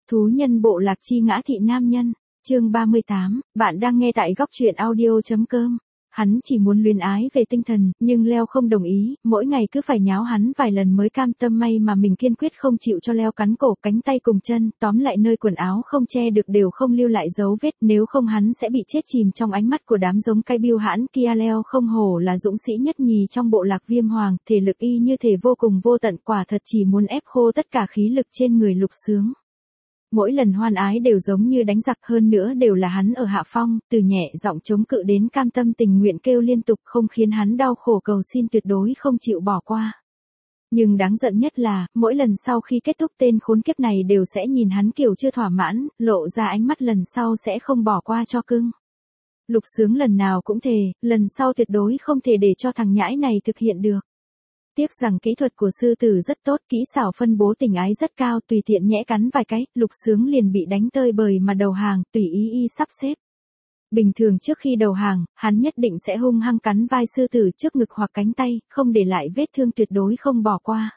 Thú nhân bộ lạc chi ngã thị nam nhân, chương 38, bạn đang nghe tại góc truyện audio.com. Hắn chỉ muốn luyến ái về tinh thần, nhưng Leo không đồng ý, mỗi ngày cứ phải nháo hắn vài lần mới cam tâm, may mà mình kiên quyết không chịu cho Leo cắn cổ, cánh tay cùng chân, tóm lại nơi quần áo không che được đều không lưu lại dấu vết, nếu không hắn sẽ bị chết chìm trong ánh mắt của đám giống cai biêu hãn kia. Leo không hổ là dũng sĩ nhất nhì trong bộ lạc Viêm Hoàng, thể lực y như thể vô cùng vô tận, quả thật chỉ muốn ép khô tất cả khí lực trên người Lục Sướng. Mỗi lần hoan ái đều giống như đánh giặc, hơn nữa đều là hắn ở hạ phong, từ nhẹ giọng chống cự đến cam tâm tình nguyện kêu liên tục, không khiến hắn đau khổ cầu xin, tuyệt đối không chịu bỏ qua. Nhưng đáng giận nhất là, mỗi lần sau khi kết thúc tên khốn kiếp này đều sẽ nhìn hắn kiểu chưa thỏa mãn, lộ ra ánh mắt lần sau sẽ không bỏ qua cho cưng. Lục Sướng lần nào cũng thề, lần sau tuyệt đối không thể để cho thằng nhãi này thực hiện được. Tiếc rằng kỹ thuật của sư tử rất tốt, kỹ xảo phân bố tình ái rất cao, tùy tiện nhẽ cắn vài cái, Lục Sướng liền bị đánh tơi bời mà đầu hàng, tùy ý y sắp xếp. Bình thường trước khi đầu hàng, hắn nhất định sẽ hung hăng cắn vai sư tử trước ngực hoặc cánh tay, không để lại vết thương, tuyệt đối không bỏ qua.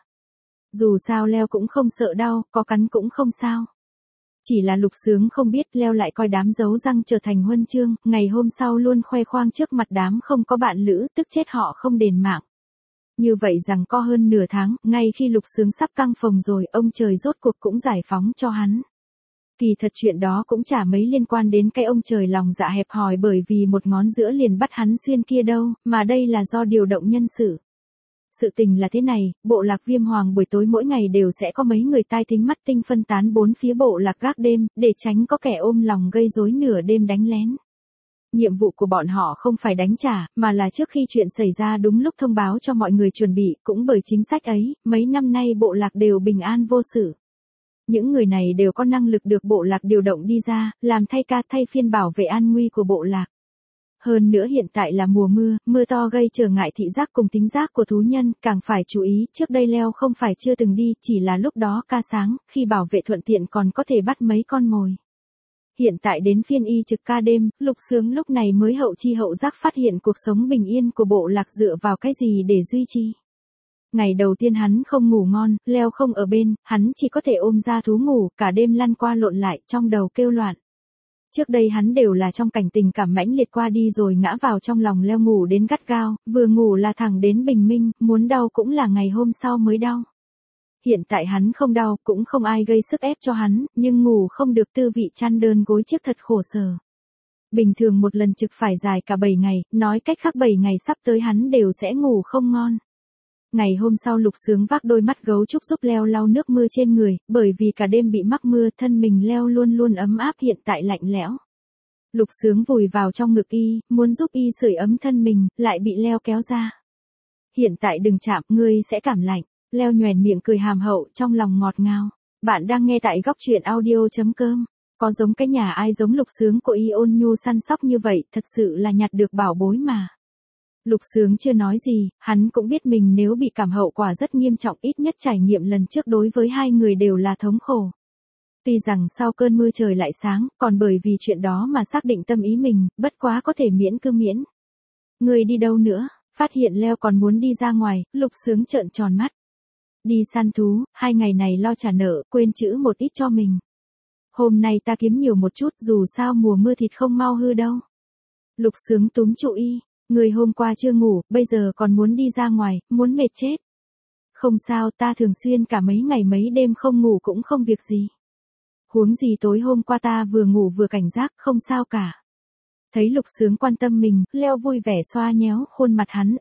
Dù sao Leo cũng không sợ đau, có cắn cũng không sao. Chỉ là Lục Sướng không biết Leo lại coi đám dấu răng trở thành huân chương, ngày hôm sau luôn khoe khoang trước mặt đám không có bạn lữ, tức chết họ không đền mạng. Như vậy rằng có hơn nửa tháng, ngay khi Lục Sướng sắp căng phồng rồi, ông trời rốt cuộc cũng giải phóng cho hắn. Kỳ thật chuyện đó cũng chả mấy liên quan đến cái ông trời lòng dạ hẹp hòi bởi vì một ngón giữa liền bắt hắn xuyên kia đâu, mà đây là do điều động nhân sự. Sự tình là thế này, bộ lạc Viêm Hoàng buổi tối mỗi ngày đều sẽ có mấy người tai thính mắt tinh phân tán bốn phía bộ lạc gác đêm, để tránh có kẻ ôm lòng gây rối nửa đêm đánh lén. Nhiệm vụ của bọn họ không phải đánh trả, mà là trước khi chuyện xảy ra đúng lúc thông báo cho mọi người chuẩn bị, cũng bởi chính sách ấy, mấy năm nay bộ lạc đều bình an vô sự. Những người này đều có năng lực được bộ lạc điều động đi ra, làm thay ca thay phiên bảo vệ an nguy của bộ lạc. Hơn nữa hiện tại là mùa mưa, mưa to gây trở ngại thị giác cùng tính giác của thú nhân, càng phải chú ý, trước đây Leo không phải chưa từng đi, chỉ là lúc đó ca sáng, khi bảo vệ thuận tiện còn có thể bắt mấy con mồi. Hiện tại đến phiên y trực ca đêm, Lục Sướng lúc này mới hậu chi hậu giác phát hiện cuộc sống bình yên của bộ lạc dựa vào cái gì để duy trì. Ngày đầu tiên hắn không ngủ ngon, Leo không ở bên, hắn chỉ có thể ôm ra thú ngủ, cả đêm lăn qua lộn lại, trong đầu kêu loạn. Trước đây hắn đều là trong cảnh tình cảm mãnh liệt qua đi rồi ngã vào trong lòng Leo ngủ đến gắt gao, vừa ngủ là thẳng đến bình minh, muốn đau cũng là ngày hôm sau mới đau. Hiện tại hắn không đau, cũng không ai gây sức ép cho hắn, nhưng ngủ không được tư vị chăn đơn gối chiếc thật khổ sở. Bình thường một lần trực phải dài cả 7 ngày, nói cách khác 7 ngày sắp tới hắn đều sẽ ngủ không ngon. Ngày hôm sau Lục Sướng vác đôi mắt gấu trúc giúp Leo lau nước mưa trên người, bởi vì cả đêm bị mắc mưa, thân mình Leo luôn luôn ấm áp, hiện tại lạnh lẽo. Lục Sướng vùi vào trong ngực y, muốn giúp y sưởi ấm thân mình, lại bị Leo kéo ra. Hiện tại đừng chạm, ngươi sẽ cảm lạnh. Leo nhoẻn miệng cười hàm hậu, trong lòng ngọt ngào. Bạn đang nghe tại góc truyện audio.com. Có giống cái nhà ai giống Lục Sướng của y ôn nhu săn sóc như vậy, thật sự là nhặt được bảo bối mà. Lục Sướng chưa nói gì, hắn cũng biết mình nếu bị cảm hậu quả rất nghiêm trọng, ít nhất trải nghiệm lần trước đối với hai người đều là thống khổ. Tuy rằng sau cơn mưa trời lại sáng, còn bởi vì chuyện đó mà xác định tâm ý mình, bất quá có thể miễn cứ miễn. Người đi đâu nữa? Phát hiện Leo còn muốn đi ra ngoài, Lục Sướng trợn tròn mắt. Đi săn thú, 2 ngày này lo trả nợ, quên chữ một ít cho mình. Hôm nay ta kiếm nhiều một chút, dù sao mùa mưa thịt không mau hư đâu. Lục Sướng túm trụ y, người hôm qua chưa ngủ, bây giờ còn muốn đi ra ngoài, muốn mệt chết. Không sao, ta thường xuyên cả mấy ngày mấy đêm không ngủ cũng không việc gì. Huống gì tối hôm qua ta vừa ngủ vừa cảnh giác, không sao cả. Thấy Lục Sướng quan tâm mình, Leo vui vẻ xoa nhéo khuôn mặt hắn,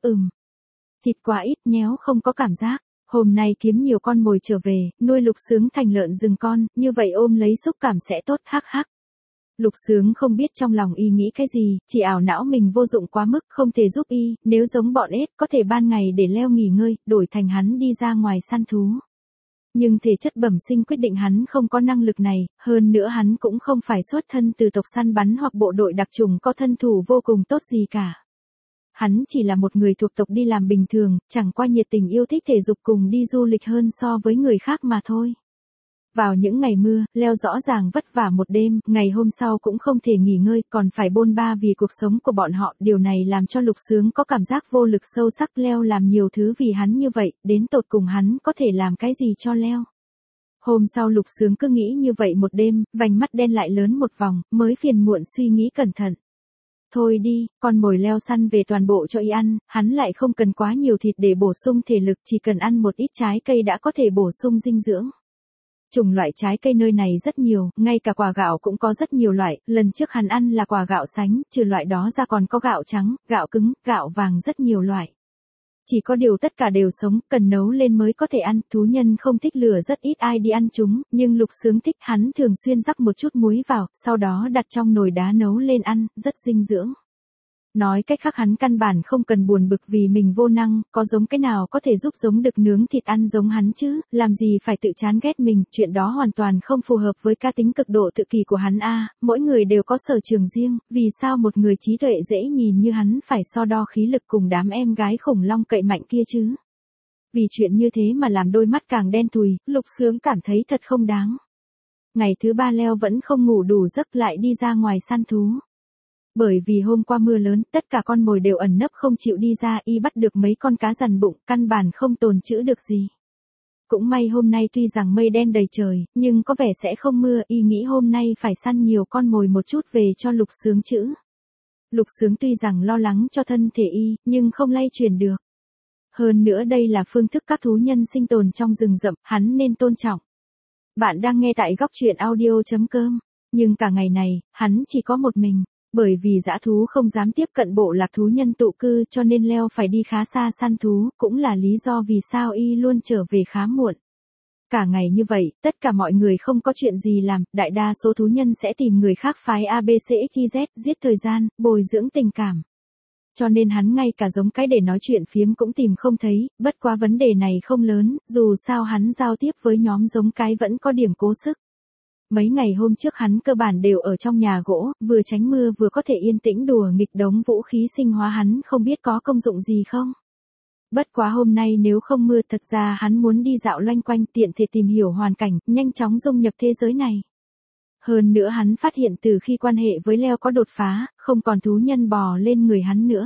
thịt quá ít, nhéo không có cảm giác. Hôm nay kiếm nhiều con mồi trở về, nuôi Lục Sướng thành lợn rừng con, như vậy ôm lấy xúc cảm sẽ tốt, hắc hắc. Lục Sướng không biết trong lòng y nghĩ cái gì, chỉ ảo não mình vô dụng quá mức, không thể giúp y, nếu giống bọn ếch có thể ban ngày để Leo nghỉ ngơi, đổi thành hắn đi ra ngoài săn thú. Nhưng thể chất bẩm sinh quyết định hắn không có năng lực này, hơn nữa hắn cũng không phải xuất thân từ tộc săn bắn hoặc bộ đội đặc chủng có thân thủ vô cùng tốt gì cả. Hắn chỉ là một người thuộc tộc đi làm bình thường, chẳng qua nhiệt tình yêu thích thể dục cùng đi du lịch hơn so với người khác mà thôi. Vào những ngày mưa, Leo rõ ràng vất vả một đêm, ngày hôm sau cũng không thể nghỉ ngơi, còn phải bôn ba vì cuộc sống của bọn họ, điều này làm cho Lục Sướng có cảm giác vô lực sâu sắc. Leo làm nhiều thứ vì hắn như vậy, đến tột cùng hắn có thể làm cái gì cho Leo? Hôm sau Lục Sướng cứ nghĩ như vậy một đêm, vành mắt đen lại lớn một vòng, mới phiền muộn suy nghĩ cẩn thận. Thôi đi, con mồi leo săn về toàn bộ cho y ăn, hắn lại không cần quá nhiều thịt để bổ sung thể lực, chỉ cần ăn một ít trái cây đã có thể bổ sung dinh dưỡng. Chủng loại trái cây nơi này rất nhiều, ngay cả quả gạo cũng có rất nhiều loại, lần trước hắn ăn là quả gạo sánh, trừ loại đó ra còn có gạo trắng, gạo cứng, gạo vàng rất nhiều loại. Chỉ có điều tất cả đều sống, cần nấu lên mới có thể ăn, thú nhân không thích lửa rất ít ai đi ăn chúng, nhưng Lục Sướng thích, hắn thường xuyên rắc một chút muối vào, sau đó đặt trong nồi đá nấu lên ăn, rất dinh dưỡng. Nói cách khác hắn căn bản không cần buồn bực vì mình vô năng, có giống cái nào có thể giúp giống đực nướng thịt ăn giống hắn chứ, làm gì phải tự chán ghét mình, chuyện đó hoàn toàn không phù hợp với cá tính cực độ tự kỳ của hắn a. Mỗi người đều có sở trường riêng, vì sao một người trí tuệ dễ nhìn như hắn phải so đo khí lực cùng đám em gái khủng long cậy mạnh kia chứ. Vì chuyện như thế mà làm đôi mắt càng đen thui, Lục Sướng cảm thấy thật không đáng. Ngày thứ 3 leo vẫn không ngủ đủ giấc lại đi ra ngoài săn thú. Bởi vì hôm qua mưa lớn, tất cả con mồi đều ẩn nấp không chịu đi ra, y bắt được mấy con cá rằn bụng, căn bản không tồn trữ được gì. Cũng may hôm nay tuy rằng mây đen đầy trời, nhưng có vẻ sẽ không mưa, y nghĩ hôm nay phải săn nhiều con mồi một chút về cho Lục Sướng chữ. Lục Sướng tuy rằng lo lắng cho thân thể y, nhưng không lay chuyển được. Hơn nữa đây là phương thức các thú nhân sinh tồn trong rừng rậm, hắn nên tôn trọng. Bạn đang nghe tại góc truyện audio.com, nhưng cả ngày này, hắn chỉ có một mình. Bởi vì dã thú không dám tiếp cận bộ lạc thú nhân tụ cư cho nên leo phải đi khá xa săn thú, cũng là lý do vì sao y luôn trở về khá muộn. Cả ngày như vậy, tất cả mọi người không có chuyện gì làm, đại đa số thú nhân sẽ tìm người khác phái ABCXYZ, giết thời gian, bồi dưỡng tình cảm. Cho nên hắn ngay cả giống cái để nói chuyện phiếm cũng tìm không thấy, bất quá vấn đề này không lớn, dù sao hắn giao tiếp với nhóm giống cái vẫn có điểm cố sức. Mấy ngày hôm trước hắn cơ bản đều ở trong nhà gỗ, vừa tránh mưa vừa có thể yên tĩnh đùa nghịch đống vũ khí sinh hóa hắn không biết có công dụng gì không. Bất quá hôm nay nếu không mưa thật ra hắn muốn đi dạo loanh quanh tiện thể tìm hiểu hoàn cảnh, nhanh chóng dung nhập thế giới này. Hơn nữa hắn phát hiện từ khi quan hệ với Leo có đột phá, không còn thú nhân bò lên người hắn nữa.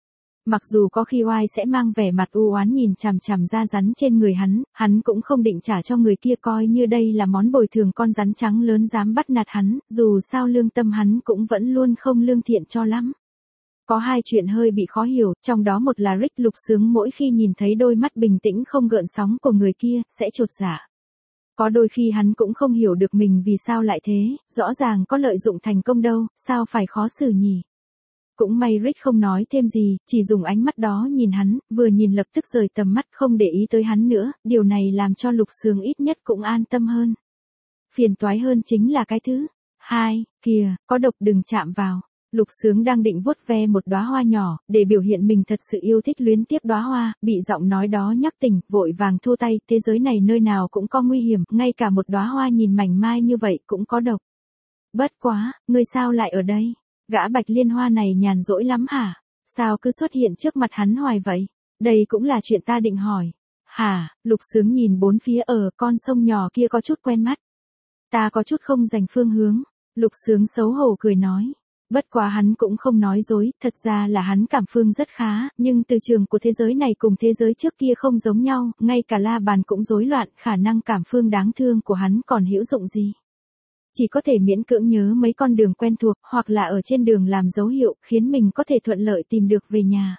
Mặc dù có khi oai sẽ mang vẻ mặt u oán nhìn chằm chằm da rắn trên người hắn cũng không định trả cho người kia coi như đây là món bồi thường con rắn trắng lớn dám bắt nạt hắn, dù sao lương tâm hắn cũng vẫn luôn không lương thiện cho lắm. Có hai chuyện hơi bị khó hiểu, trong đó một là Rick Lục Sướng mỗi khi nhìn thấy đôi mắt bình tĩnh không gợn sóng của người kia, sẽ chột dạ. Có đôi khi hắn cũng không hiểu được mình vì sao lại thế, rõ ràng có lợi dụng thành công đâu, sao phải khó xử nhỉ? Cũng may Rick không nói thêm gì, chỉ dùng ánh mắt đó nhìn hắn, vừa nhìn lập tức rời tầm mắt không để ý tới hắn nữa, điều này làm cho Lục Sướng ít nhất cũng an tâm hơn. Phiền toái hơn chính là cái thứ hai, kìa, có độc đừng chạm vào. Lục Sướng đang định vuốt ve một đóa hoa nhỏ, để biểu hiện mình thật sự yêu thích luyến tiếc đóa hoa, bị giọng nói đó nhắc tỉnh, vội vàng thua tay, thế giới này nơi nào cũng có nguy hiểm, ngay cả một đóa hoa nhìn mảnh mai như vậy cũng có độc. Bất quá, ngươi sao lại ở đây? Gã Bạch Liên Hoa này nhàn rỗi lắm hả? Sao cứ xuất hiện trước mặt hắn hoài vậy? Đây cũng là chuyện ta định hỏi. Hả? Lục Sướng nhìn bốn phía ở con sông nhỏ kia có chút quen mắt. Ta có chút không giành phương hướng. Lục Sướng xấu hổ cười nói. Bất quá hắn cũng không nói dối, thật ra là hắn cảm phương rất khá, nhưng từ trường của thế giới này cùng thế giới trước kia không giống nhau, ngay cả la bàn cũng rối loạn, khả năng cảm phương đáng thương của hắn còn hữu dụng gì. Chỉ có thể miễn cưỡng nhớ mấy con đường quen thuộc, hoặc là ở trên đường làm dấu hiệu, khiến mình có thể thuận lợi tìm được về nhà.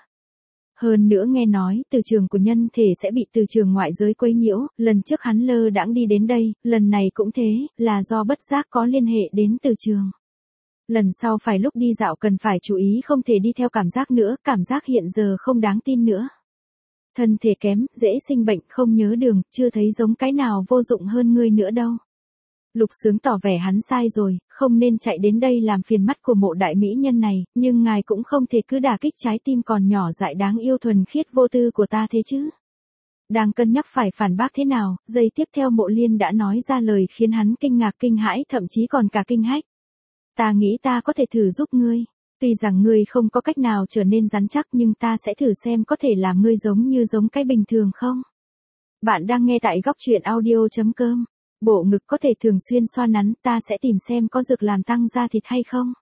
Hơn nữa nghe nói, từ trường của nhân thể sẽ bị từ trường ngoại giới quấy nhiễu, lần trước hắn lơ đãng đi đến đây, lần này cũng thế, là do bất giác có liên hệ đến từ trường. Lần sau phải lúc đi dạo cần phải chú ý không thể đi theo cảm giác nữa, cảm giác hiện giờ không đáng tin nữa. Thân thể kém, dễ sinh bệnh, không nhớ đường, chưa thấy giống cái nào vô dụng hơn ngươi nữa đâu. Lục Sướng tỏ vẻ hắn sai rồi, không nên chạy đến đây làm phiền mắt của mộ đại mỹ nhân này, nhưng ngài cũng không thể cứ đả kích trái tim còn nhỏ dại đáng yêu thuần khiết vô tư của ta thế chứ. Đang cân nhắc phải phản bác thế nào, giây tiếp theo Mộ Liên đã nói ra lời khiến hắn kinh ngạc kinh hãi thậm chí còn cả kinh hách. Ta nghĩ ta có thể thử giúp ngươi. Tuy rằng ngươi không có cách nào trở nên rắn chắc nhưng ta sẽ thử xem có thể làm ngươi giống cái bình thường không. Bạn đang nghe tại góc truyện audio.com. Bộ ngực có thể thường xuyên xoa nắn, ta sẽ tìm xem có dược làm tăng da thịt hay không.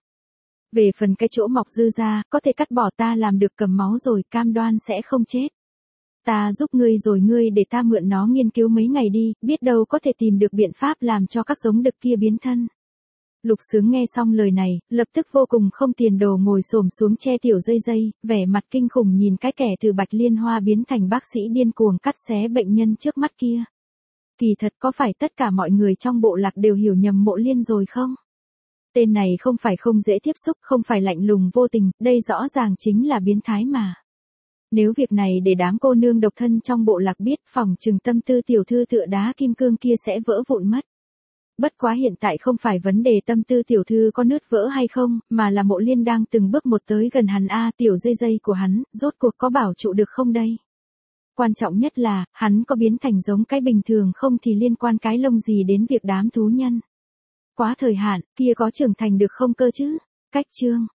Về phần cái chỗ mọc dư da, có thể cắt bỏ ta làm được cầm máu rồi, cam đoan sẽ không chết. Ta giúp ngươi rồi ngươi để ta mượn nó nghiên cứu mấy ngày đi, biết đâu có thể tìm được biện pháp làm cho các giống đực kia biến thân. Lục Sướng nghe xong lời này, lập tức vô cùng không tiền đồ ngồi xổm xuống che tiểu dây dây, vẻ mặt kinh khủng nhìn cái kẻ từ Bạch Liên Hoa biến thành bác sĩ điên cuồng cắt xé bệnh nhân trước mắt kia. Kỳ thật có phải tất cả mọi người trong bộ lạc đều hiểu nhầm Mộ Liên rồi không? Tên này không phải không dễ tiếp xúc, không phải lạnh lùng vô tình, đây rõ ràng chính là biến thái mà. Nếu việc này để đám cô nương độc thân trong bộ lạc biết, phòng trừng tâm tư tiểu thư tựa đá kim cương kia sẽ vỡ vụn mất. Bất quá hiện tại không phải vấn đề tâm tư tiểu thư có nứt vỡ hay không, mà là Mộ Liên đang từng bước một tới gần hắn tiểu dây dây của hắn, rốt cuộc có bảo trụ được không đây? Quan trọng nhất là, hắn có biến thành giống cái bình thường không thì liên quan cái lông gì đến việc đám thú nhân. Quá thời hạn, kia có trưởng thành được không cơ chứ? Cách chương